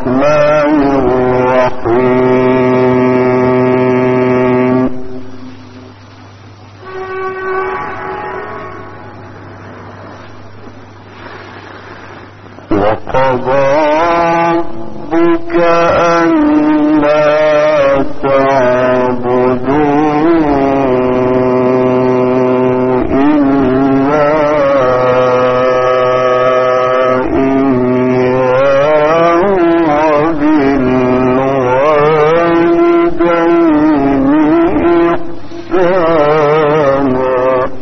الرحمن الرحيم وقضى ربك ألا تعبدوا إلا إياه وبالوالدين إحسانا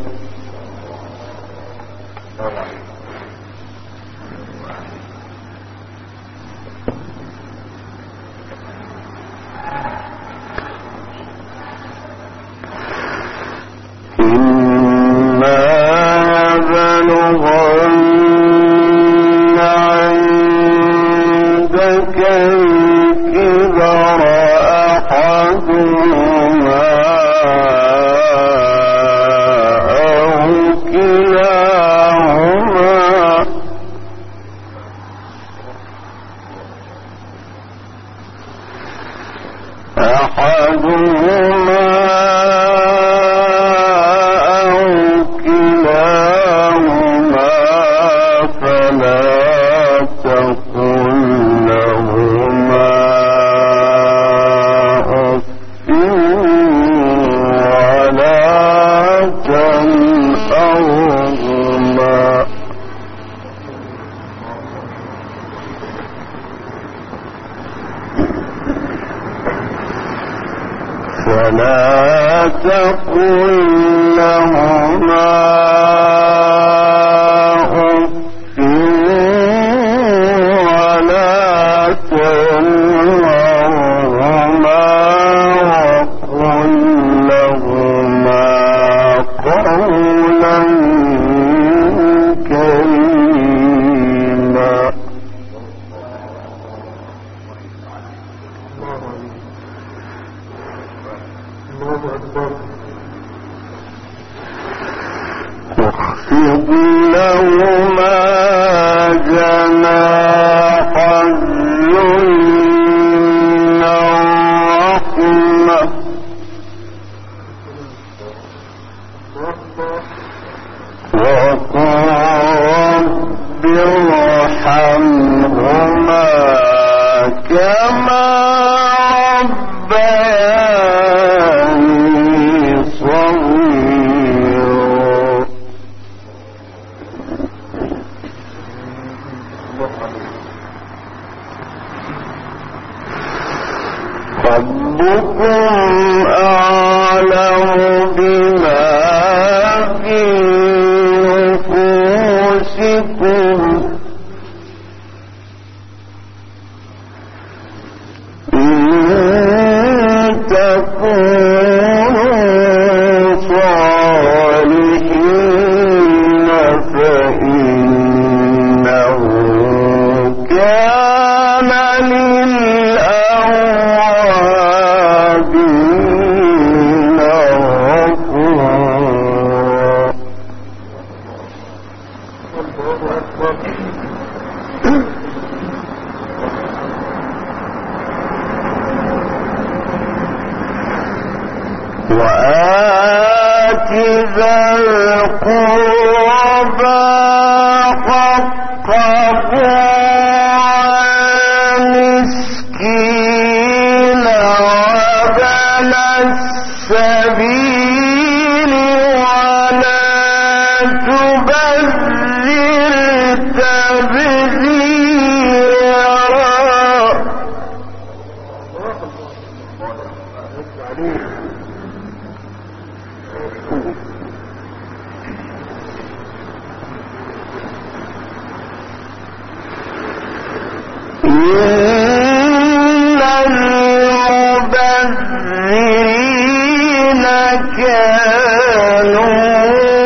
فلا تقل لهما أف ولا تنهرهما وقل لهما قولا كريما واخفض لهما جناح الذل الرحمة وقل رب ارحمهما كما ربياني صغيرا ربكم أعلم بما في نفوسكم إن تكونوا صالحين فإنه كان للأوابين غفورا وآت ذا القربى حقه والمسكين وابن السبيل ولا تبذر تبذيرا إن المبذرين كانوا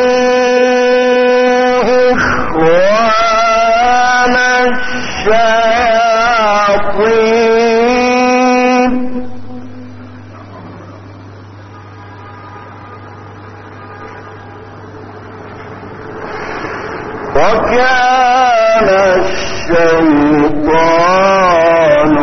إخوان الشياطين وكان الشيطان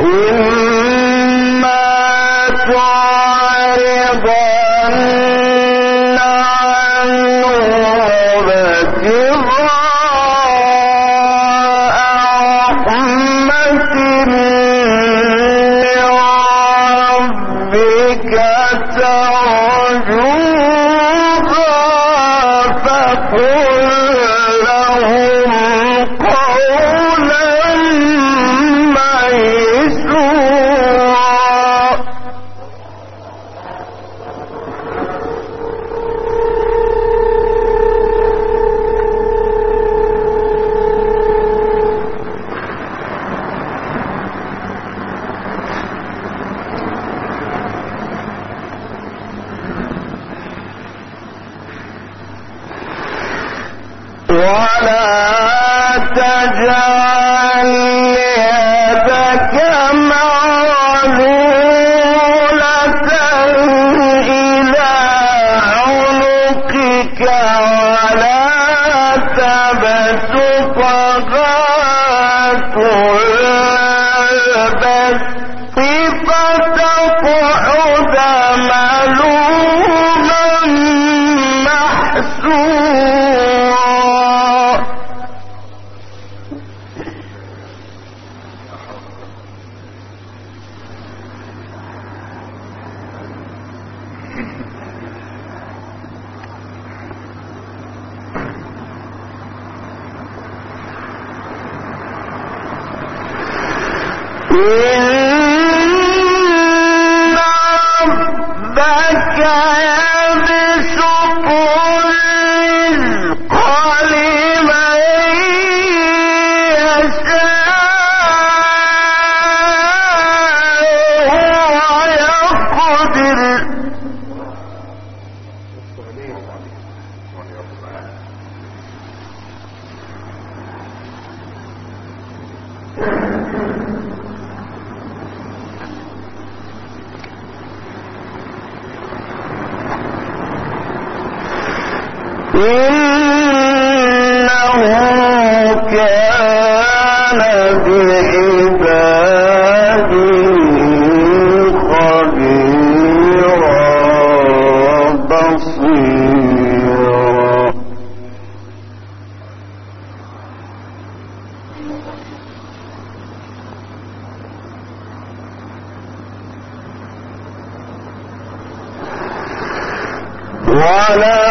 إما تعرضن عنهم ابتغاء رحمة من ربك ترجوها فقل لهم قولا ميسورا. ولا تجعل يدك مغلولة إلى عنقك ولا تبسطها كل البسط فتقعد ملوما محسورا. إن ربك يبسط الرزق لمن يشاء ويقدر. إنه كان بعباده خبيرا بصيرا. ولا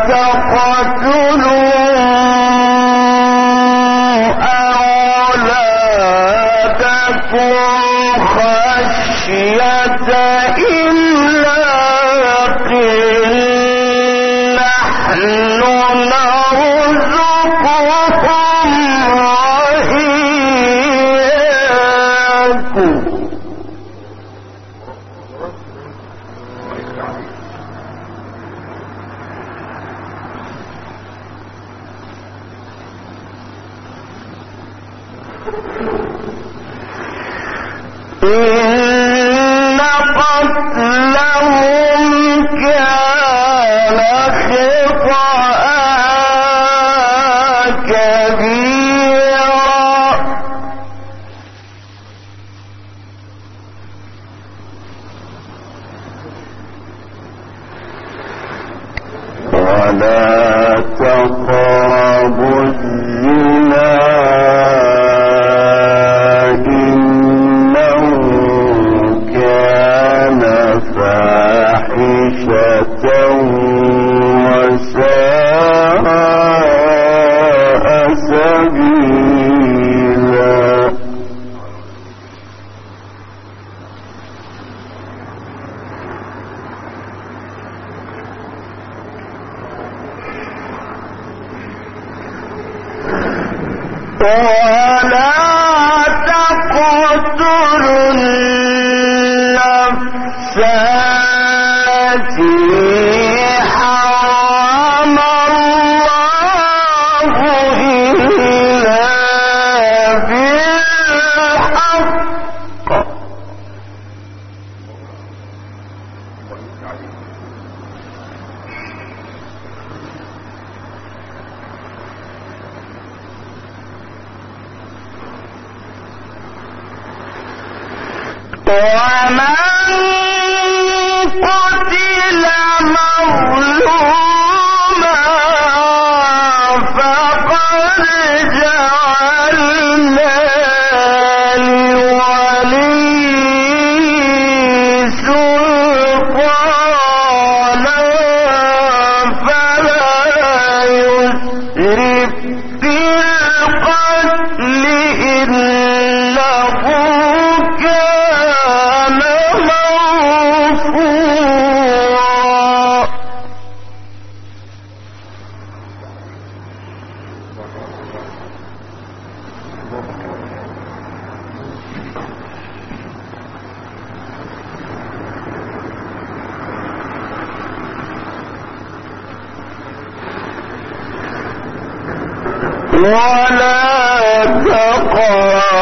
تقتلوا أولادكم خشية إملاق نحن نرزقهم وإياكم. إن قتلهم كان خطأ كبيرا. ولا تقربوا الزنا وساء سبيلا. ولا تقتلوا النفس التي حرم الله إلا بالحق.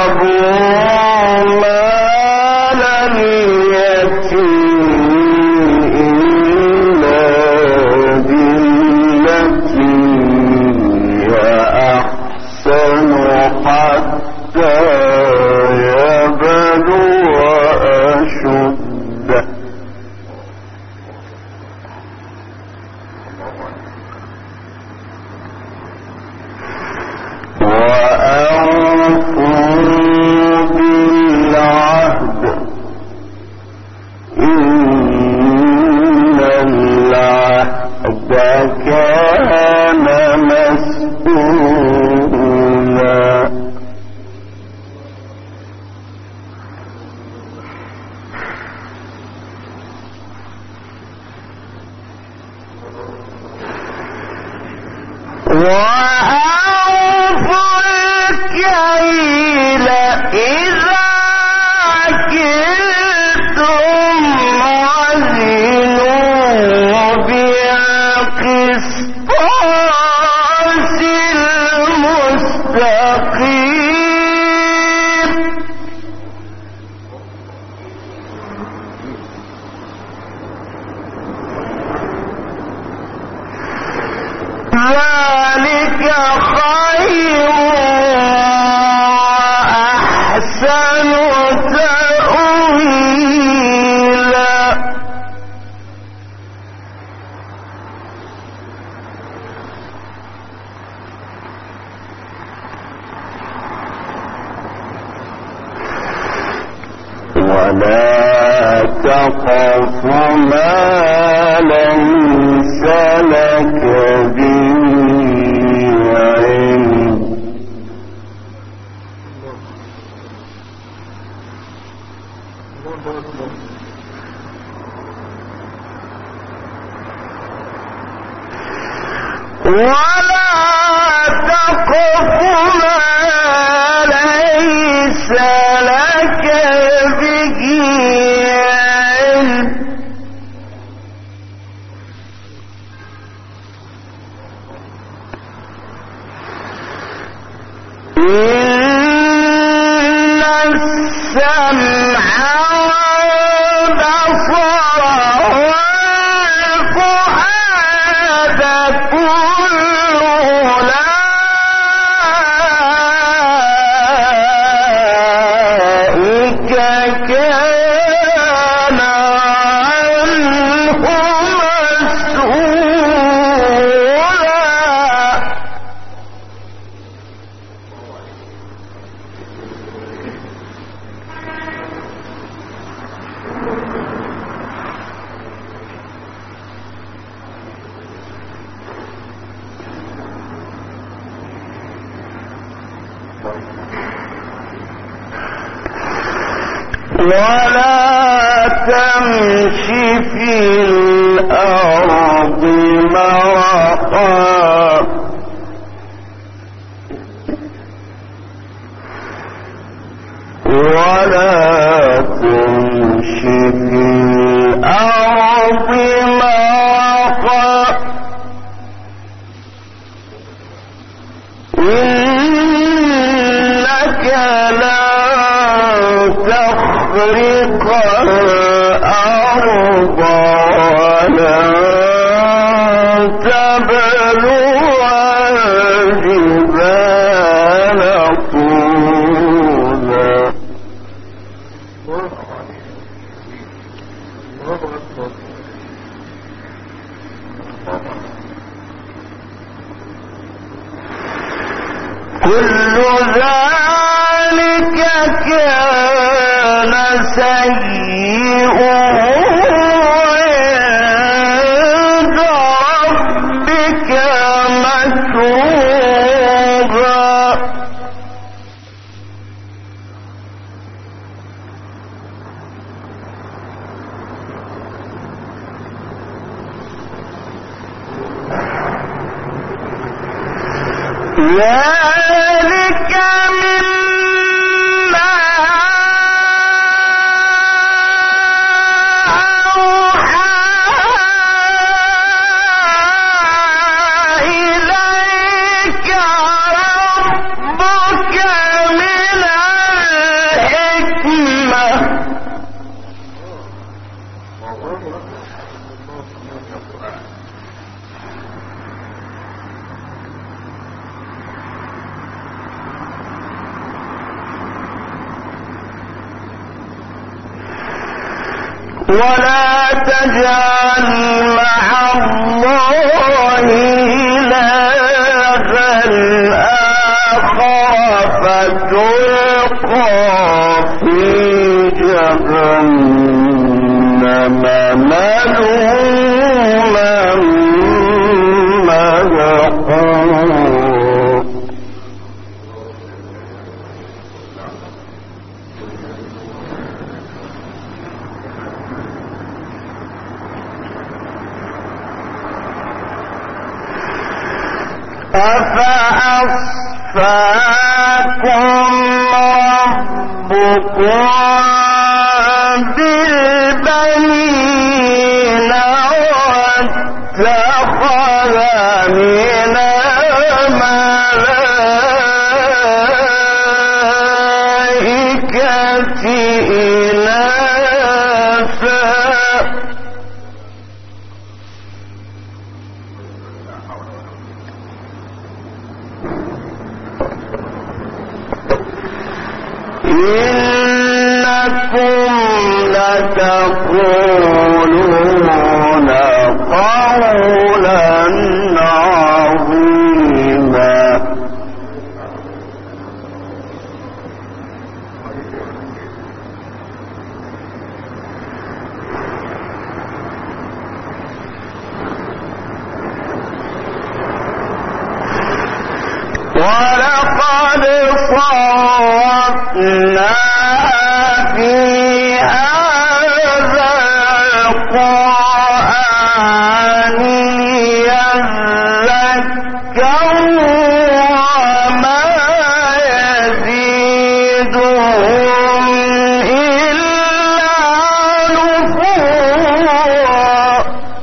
ولا تقف ما ليس لك به علم ولا تقف ما ليس لك به علم إن السمع والبصر والفؤاد كل أولئك كان عنه مسؤولا. ولا تمش في الأرض مرحا ولا تمش في الأرض مرحا إنك لن تخرق الأرض ولن تبلغ الجبال طولا. كل ذلك كان سيئه عند ربك مكروها. ذلك مما أوحى إليك ربك من ولا تجعل مع الله إلها آخر فتلقى في جهنم ملوما مدحورا. أفأصفاكم ربكم بالبنين واتخذ من الملائكة إناثا إنكم لتقولون قولا عظيما. ولقد صرفنا في هذا القرآن ليذكروا وما يزيدهم إلا نفورا.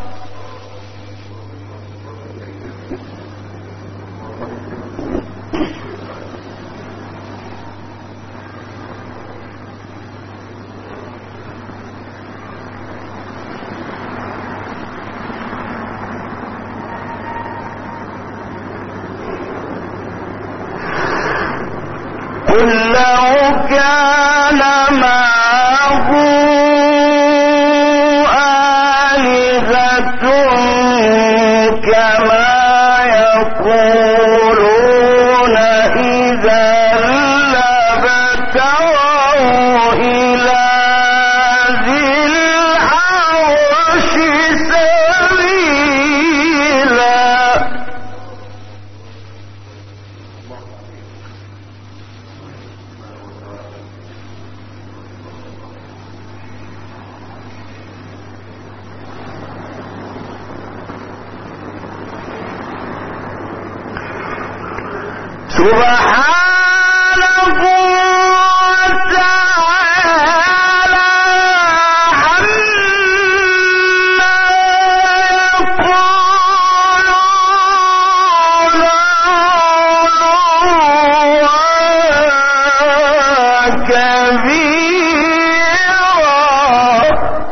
قل لو كان معه آلهة كما يقولون إذا لابتغوا إلى ذي العرش سبيلا. سبحانه وتعالى عما يقولون علوا كبيرا.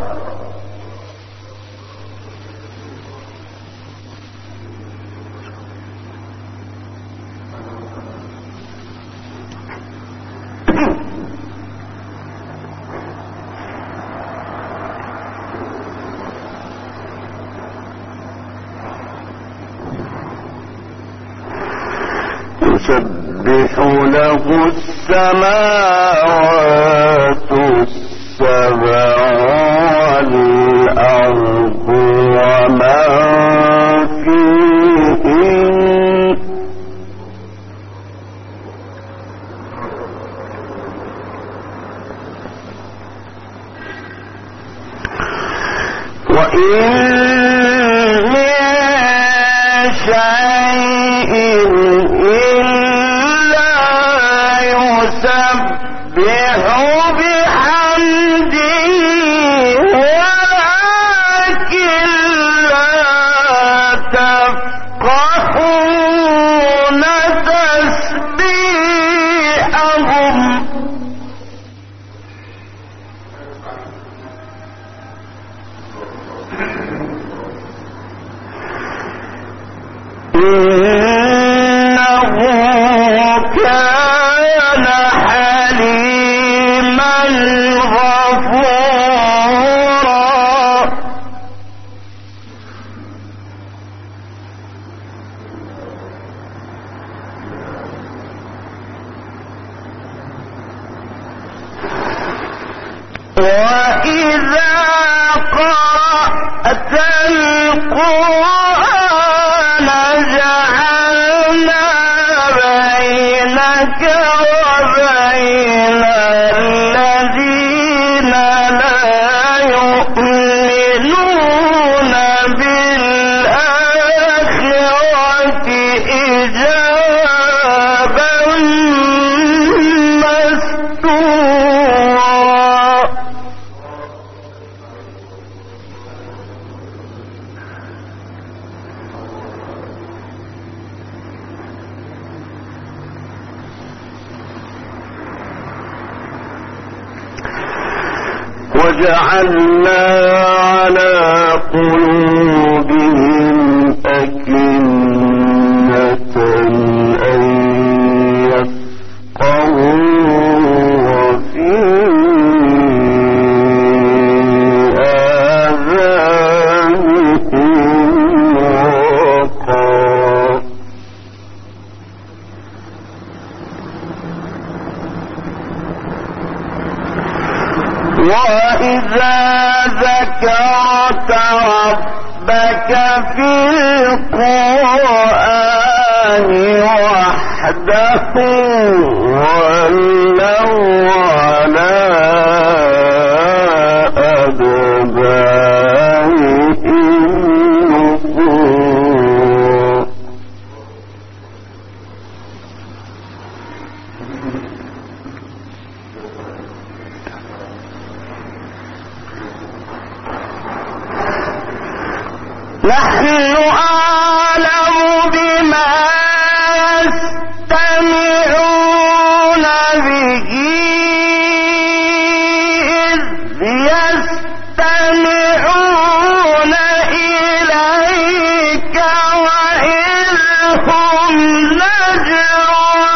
تسبح له السماوات السبع والأرض ومن فيهن وإن من شيء إلا يسبح بحمده ولكن لا تفقهون تسبيحهم. إنه كان حليما غفورا. القرآن جعلنا بينك وبين الذين لا يؤمنون بالآخرة حجابا مستورا. وجعلنا على قلوبهم أكنة أن يفقهوا وفي آذانهم وقرا. وإذا ذكرت ربك في القرآن وحده ولوا على أدبارهم نفورا. نحن أعلم بما يستمعون به إذ يستمعون إليك وإذ هم نجوى.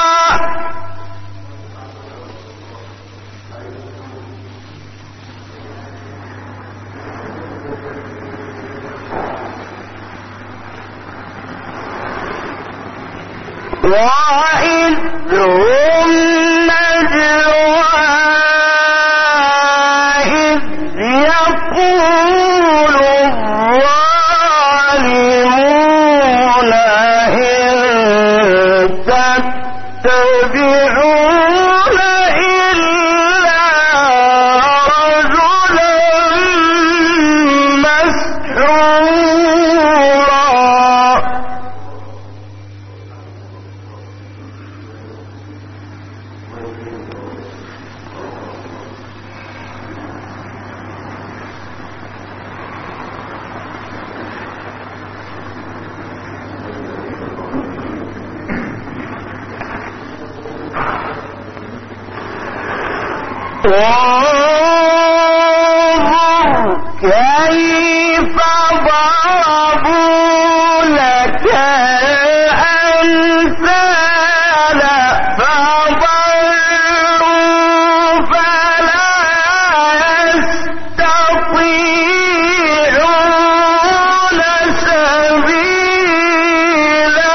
وإذ هم نجوى إذ يقول الظالمون إن تتبعون إلا رجلا مسحورا. وانظر كيف ضربوا لك الأمثال فضلوا فلا يستطيعون سبيلا.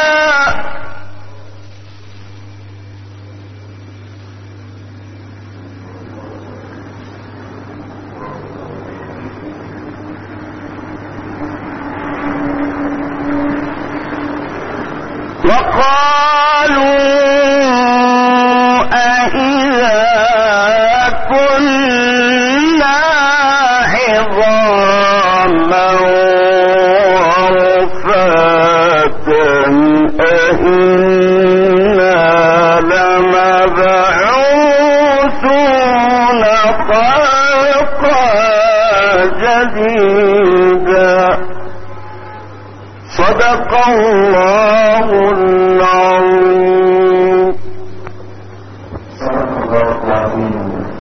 وقالوا أإذا كنا عظاما ورفاتا أإنا لمبعوثون خلقا جديدا. صدق الله